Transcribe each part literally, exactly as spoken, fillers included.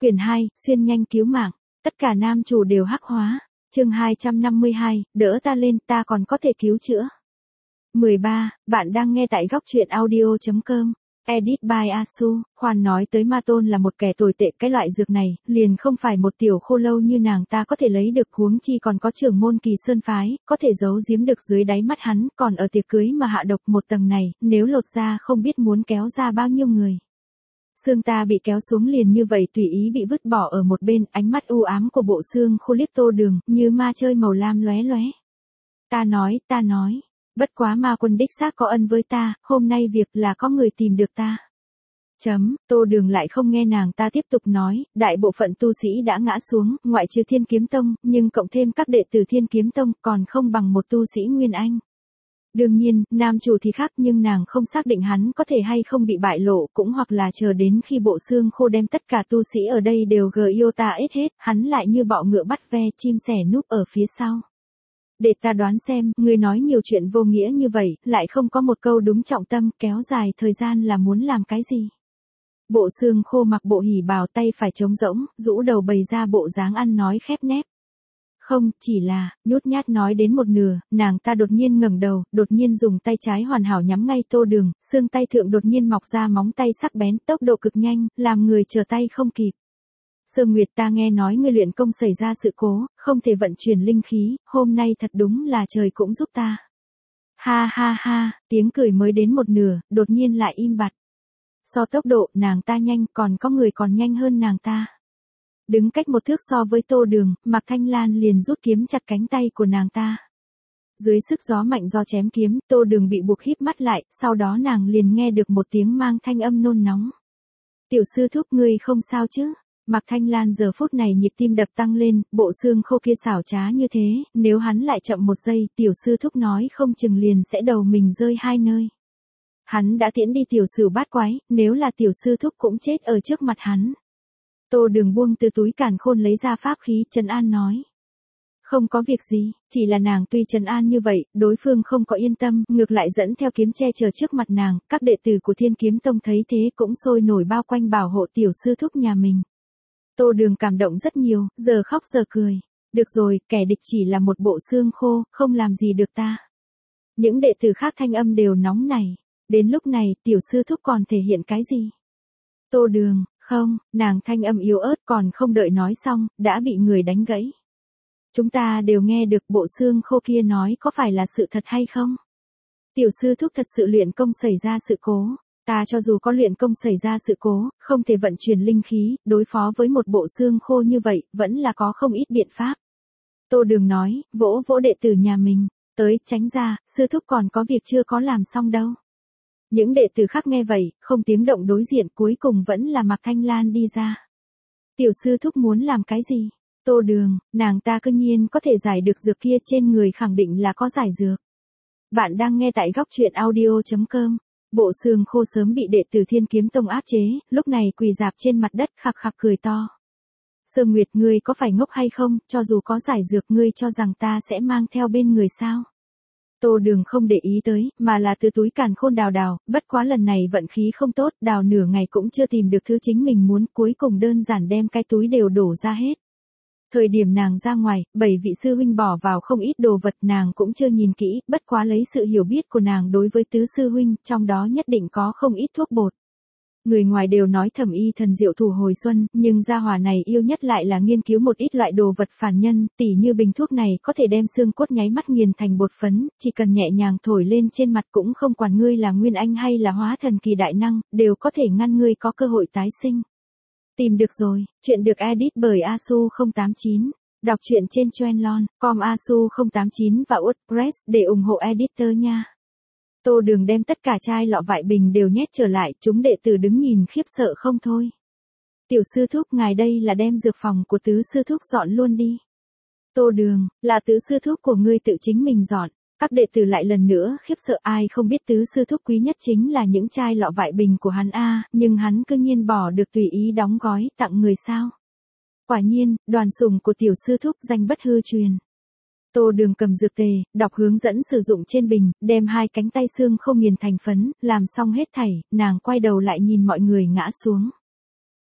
Quyển hai, xuyên nhanh cứu mạng. Tất cả nam chủ đều hắc hóa. Chương hai trăm năm mươi hai, đỡ ta lên, ta còn có thể cứu chữa. mười ba, bạn đang nghe tại góc truyện audio chấm com. Edit by Asu. Khoan nói tới Ma Tôn là một kẻ tồi tệ, cái loại dược này, liền không phải một tiểu khô lâu như nàng ta có thể lấy được, huống chi còn có trưởng môn Kỳ Sơn phái, có thể giấu giếm được dưới đáy mắt hắn, còn ở tiệc cưới mà hạ độc một tầng này, nếu lột ra không biết muốn kéo ra bao nhiêu người. Xương ta bị kéo xuống liền như vậy tùy ý bị vứt bỏ ở một bên, ánh mắt u ám của bộ xương khô liếc Tô Đường, như ma chơi màu lam lóe lóe. Ta nói, ta nói. Bất quá ma quân đích xác có ân với ta, hôm nay việc là có người tìm được ta. Chấm, Tô Đường lại không nghe nàng ta tiếp tục nói, đại bộ phận tu sĩ đã ngã xuống, ngoại trừ Thiên Kiếm Tông, nhưng cộng thêm các đệ tử Thiên Kiếm Tông còn không bằng một tu sĩ Nguyên Anh. Đương nhiên, nam chủ thì khác, nhưng nàng không xác định hắn có thể hay không bị bại lộ, cũng hoặc là chờ đến khi bộ xương khô đem tất cả tu sĩ ở đây đều gờ yêu ta ết hết, hắn lại như bọ ngựa bắt ve, chim sẻ núp ở phía sau. Để ta đoán xem, ngươi nói nhiều chuyện vô nghĩa như vậy, lại không có một câu đúng trọng tâm, kéo dài thời gian là muốn làm cái gì? Bộ xương khô mặc bộ hỉ bào, tay phải trống rỗng, rũ đầu bày ra bộ dáng ăn nói khép nép. Không, chỉ là, nhút nhát nói đến một nửa, nàng ta đột nhiên ngẩng đầu, đột nhiên dùng tay trái hoàn hảo nhắm ngay Tô Đường, xương tay thượng đột nhiên mọc ra móng tay sắc bén, tốc độ cực nhanh, làm người trở tay không kịp. Sơ Nguyệt, ta nghe nói ngươi luyện công xảy ra sự cố, không thể vận chuyển linh khí, hôm nay thật đúng là trời cũng giúp ta. Ha ha ha, tiếng cười mới đến một nửa, đột nhiên lại im bặt. So tốc độ, nàng ta nhanh, còn có người còn nhanh hơn nàng ta. Đứng cách một thước so với Tô Đường, Mạc Thanh Lan liền rút kiếm chặt cánh tay của nàng ta. Dưới sức gió mạnh do chém kiếm, Tô Đường bị buộc híp mắt lại, sau đó nàng liền nghe được một tiếng mang thanh âm nôn nóng. Tiểu sư thúc, ngươi không sao chứ? Mạc Thanh Lan giờ phút này nhịp tim đập tăng lên, bộ xương khô kia xảo trá như thế, nếu hắn lại chậm một giây, tiểu sư thúc nói không chừng liền sẽ đầu mình rơi hai nơi. Hắn đã tiễn đi tiểu sử bát quái, nếu là tiểu sư thúc cũng chết ở trước mặt hắn. Tô Đường buông từ túi càn khôn lấy ra pháp khí, trấn an nói. Không có việc gì, chỉ là nàng tuy trấn an như vậy, đối phương không có yên tâm, ngược lại dẫn theo kiếm che chở trước mặt nàng, các đệ tử của Thiên Kiếm Tông thấy thế cũng sôi nổi bao quanh bảo hộ tiểu sư thúc nhà mình. Tô Đường cảm động rất nhiều, giờ khóc giờ cười. Được rồi, kẻ địch chỉ là một bộ xương khô, không làm gì được ta. Những đệ tử khác thanh âm đều nóng nảy. Đến lúc này, tiểu sư thúc còn thể hiện cái gì? Tô Đường, không, nàng thanh âm yếu ớt còn không đợi nói xong, đã bị người đánh gãy. Chúng ta đều nghe được bộ xương khô kia nói có phải là sự thật hay không? Tiểu sư thúc thật sự luyện công xảy ra sự cố. Ta cho dù có luyện công xảy ra sự cố, không thể vận chuyển linh khí, đối phó với một bộ xương khô như vậy, vẫn là có không ít biện pháp. Tô Đường nói, vỗ vỗ đệ tử nhà mình, tới, tránh ra, sư thúc còn có việc chưa có làm xong đâu. Những đệ tử khác nghe vậy, không tiếng động đối diện, cuối cùng vẫn là Mạc Thanh Lan đi ra. Tiểu sư thúc muốn làm cái gì? Tô Đường, nàng ta cư nhiên có thể giải được dược kia, trên người khẳng định là có giải dược. Bạn đang nghe tại góc truyện audio chấm com. Bộ xương khô sớm bị đệ tử Thiên Kiếm Tông áp chế, lúc này quỳ rạp trên mặt đất khạc khạc cười to. Sơ Nguyệt, ngươi có phải ngốc hay không, cho dù có giải dược ngươi cho rằng ta sẽ mang theo bên người sao? Tô Đường không để ý tới, mà là từ túi càn khôn đào đào, bất quá lần này vận khí không tốt, đào nửa ngày cũng chưa tìm được thứ chính mình muốn, cuối cùng đơn giản đem cái túi đều đổ ra hết. Thời điểm nàng ra ngoài, bảy vị sư huynh bỏ vào không ít đồ vật, nàng cũng chưa nhìn kỹ, bất quá lấy sự hiểu biết của nàng đối với tứ sư huynh, trong đó nhất định có không ít thuốc bột. Người ngoài đều nói thẩm y thần diệu thủ hồi xuân, nhưng gia hỏa này yêu nhất lại là nghiên cứu một ít loại đồ vật phản nhân, tỉ như bình thuốc này có thể đem xương cốt nháy mắt nghiền thành bột phấn, chỉ cần nhẹ nhàng thổi lên trên mặt cũng không quản ngươi là nguyên anh hay là hóa thần kỳ đại năng, đều có thể ngăn ngươi có cơ hội tái sinh. Tìm được rồi, chuyện được edit bởi Asu không tám chín. Đọc truyện trên Trendlon, com Asu không tám chín và WordPress để ủng hộ editor nha. Tô Đường đem tất cả chai lọ vại bình đều nhét trở lại, chúng đệ tử đứng nhìn khiếp sợ không thôi. Tiểu sư thúc, ngài đây là đem dược phòng của tứ sư thúc dọn luôn đi. Tô Đường, là tứ sư thúc của ngươi tự chính mình dọn. Các đệ tử lại lần nữa khiếp sợ, ai không biết tứ sư thúc quý nhất chính là những chai lọ vại bình của hắn a, nhưng hắn cư nhiên bỏ được tùy ý đóng gói tặng người sao? Quả nhiên, đoàn sủng của tiểu sư thúc danh bất hư truyền. Tô Đường cầm dược tề, đọc hướng dẫn sử dụng trên bình, đem hai cánh tay xương không nghiền thành phấn, làm xong hết thảy, nàng quay đầu lại nhìn mọi người ngã xuống.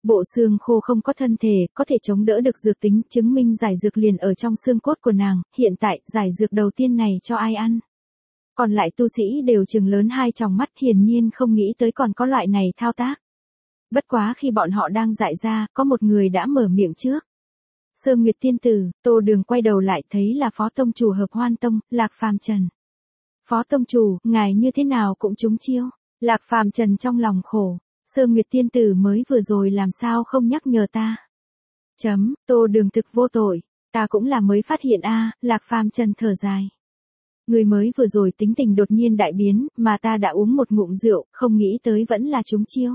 Bộ xương khô không có thân thể, có thể chống đỡ được dược tính, chứng minh giải dược liền ở trong xương cốt của nàng, hiện tại, giải dược đầu tiên này cho ai ăn? Còn lại tu sĩ đều trừng lớn hai tròng mắt, hiển nhiên không nghĩ tới còn có loại này thao tác. Bất quá khi bọn họ đang dại ra, có một người đã mở miệng trước. Sơn Nguyệt tiên tử, Tô Đường quay đầu lại thấy là Phó tông chủ Hợp Hoan Tông, Lạc Phàm Trần. Phó tông chủ, ngài như thế nào cũng trúng chiêu. Lạc Phàm Trần trong lòng khổ. Sơn Nguyệt tiên tử mới vừa rồi làm sao không nhắc nhở ta. Chấm, Tô Đường thực vô tội. Ta cũng là mới phát hiện a. Lạc Phàm Trần thở dài. Người mới vừa rồi tính tình đột nhiên đại biến, mà ta đã uống một ngụm rượu, không nghĩ tới vẫn là trúng chiêu.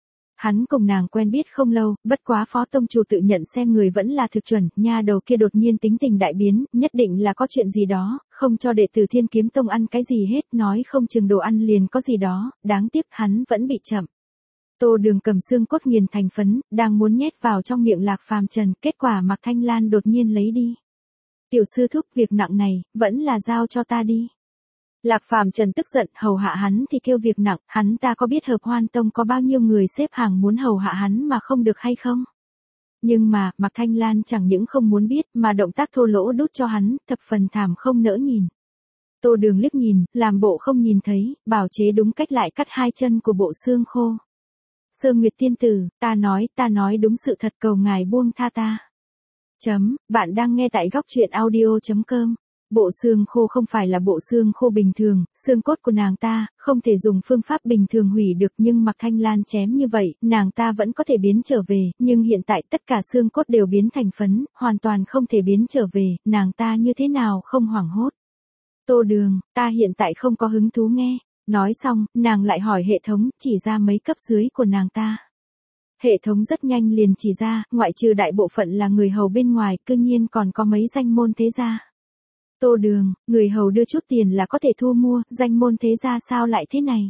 Hắn cùng nàng quen biết không lâu, bất quá Phó tông chủ tự nhận xem người vẫn là thực chuẩn, nha đầu kia đột nhiên tính tình đại biến, nhất định là có chuyện gì đó, không cho đệ tử Thiên Kiếm Tông ăn cái gì hết, nói không chừng đồ ăn liền có gì đó, đáng tiếc hắn vẫn bị chậm. Tô Đường cầm xương cốt nghiền thành phấn, đang muốn nhét vào trong miệng Lạc Phàm Trần, kết quả Mạc Thanh Lan đột nhiên lấy đi. Tiểu sư thúc, việc nặng này, vẫn là giao cho ta đi. Lạc Phàm Trần tức giận, hầu hạ hắn thì kêu việc nặng, hắn ta có biết Hợp Hoan Tông có bao nhiêu người xếp hàng muốn hầu hạ hắn mà không được hay không? Nhưng mà, Mạc Thanh Lan chẳng những không muốn biết mà động tác thô lỗ đút cho hắn, thập phần thảm không nỡ nhìn. Tô Đường liếc nhìn, làm bộ không nhìn thấy, bảo chế đúng cách lại cắt hai chân của bộ xương khô. Sơn Nguyệt tiên tử, ta nói, ta nói đúng sự thật, cầu ngài buông tha ta. Chấm, bạn đang nghe tại góc truyện audio chấm com. Bộ xương khô không phải là bộ xương khô bình thường, xương cốt của nàng ta, không thể dùng phương pháp bình thường hủy được, nhưng Mạc Thanh Lan chém như vậy, nàng ta vẫn có thể biến trở về, nhưng hiện tại tất cả xương cốt đều biến thành phấn, hoàn toàn không thể biến trở về, nàng ta như thế nào không hoảng hốt. Tô Đường, ta hiện tại không có hứng thú nghe. Nói xong, nàng lại hỏi hệ thống, chỉ ra mấy cấp dưới của nàng ta. Hệ thống rất nhanh liền chỉ ra, ngoại trừ đại bộ phận là người hầu bên ngoài, cư nhiên còn có mấy danh môn thế gia. Tô Đường, người hầu đưa chút tiền là có thể thu mua, danh môn thế gia sao lại thế này?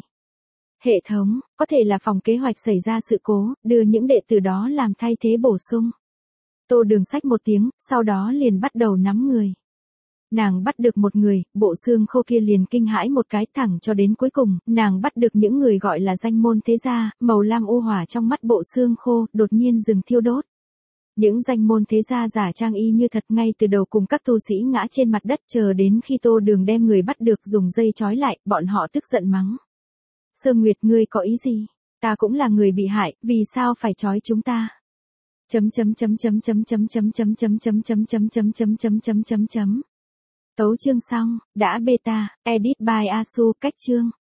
Hệ thống, có thể là phòng kế hoạch xảy ra sự cố, đưa những đệ tử đó làm thay thế bổ sung. Tô Đường xách một tiếng, sau đó liền bắt đầu nắm người. Nàng bắt được một người, bộ xương khô kia liền kinh hãi một cái, thẳng cho đến cuối cùng, nàng bắt được những người gọi là danh môn thế gia, màu lam u hỏa trong mắt bộ xương khô, đột nhiên dừng thiêu đốt. Những danh môn thế gia giả trang y như thật ngay từ đầu cùng các tu sĩ ngã trên mặt đất, chờ đến khi Tô Đường đem người bắt được dùng dây trói lại, bọn họ tức giận mắng. Sơn Nguyệt, ngươi có ý gì? Ta cũng là người bị hại, vì sao phải trói chúng ta? Chấm chấm chấm chấm chấm chấm chấm chấm chấm chấm chấm chấm chấm chấm chấm chấm chấm chấm. Tấu chương xong, đã beta, edit by Asu, cách chương.